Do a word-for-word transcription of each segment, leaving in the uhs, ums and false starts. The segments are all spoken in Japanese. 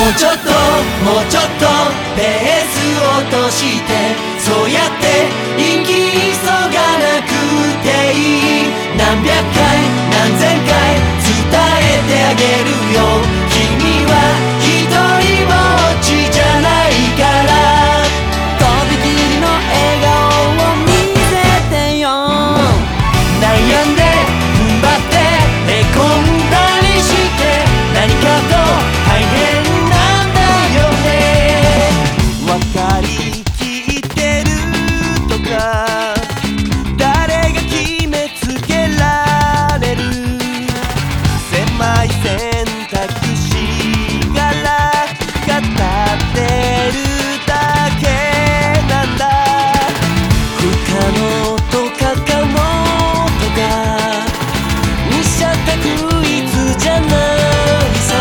うちょっともうちょっとペース落として、そうやって生き急がなくていい。何百回何千回伝えてあげるよ。君は一人ぼっちじゃないから、とびきりの笑顔を見せてよ。悩んで踏ん張ってへこんだりして、何かと大変なんだよね。分かりきってるとか誰が決めつけられる。狭い選択肢から語ってるだけなんだ。不可能とか可能とか二者択一じゃないさ。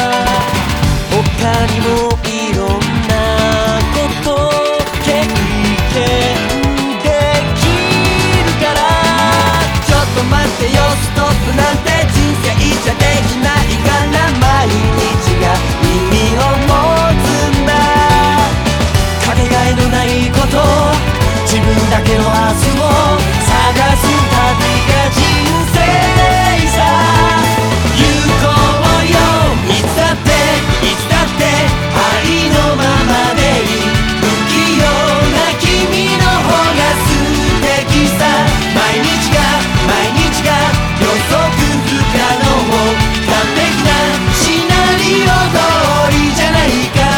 他にもいろんなこと経験できるから。ちょっと待ってよ、ストップなんて人生じゃできないから。毎日が意味を持つんだ。かけがえのないこと、自分だけの明日を探す旅が人生さ。行こうよ、いつだっていつだってありのままでいい。不器用な君の方が素敵さ。毎日が毎日が予測不可能、完璧なシナリオ通りじゃないから。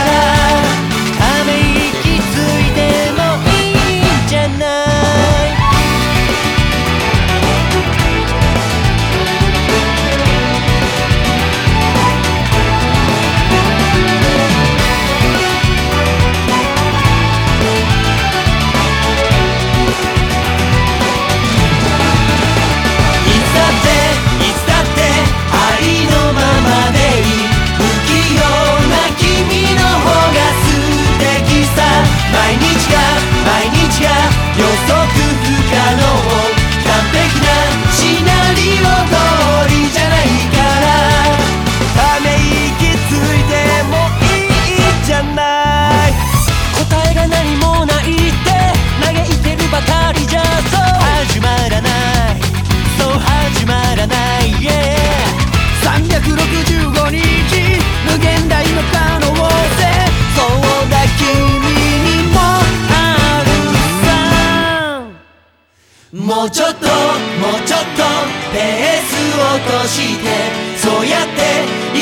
ため息ついてもいいんじゃない。いつだっていつだってありのままでいい。不器用な君の方が素敵さ。毎日が毎日が予測不可能、完璧なシナリオ通りじゃないから。ため息ついてもいいじゃない。答えが何もないって嘆いてるばかりじゃそう始まらない、そう始まらない、yeah。 さんびゃくろくじゅうごにち無限大の可能性、そうだ君にもあるさ。もうちょっともうちょっとペース落として、そうやって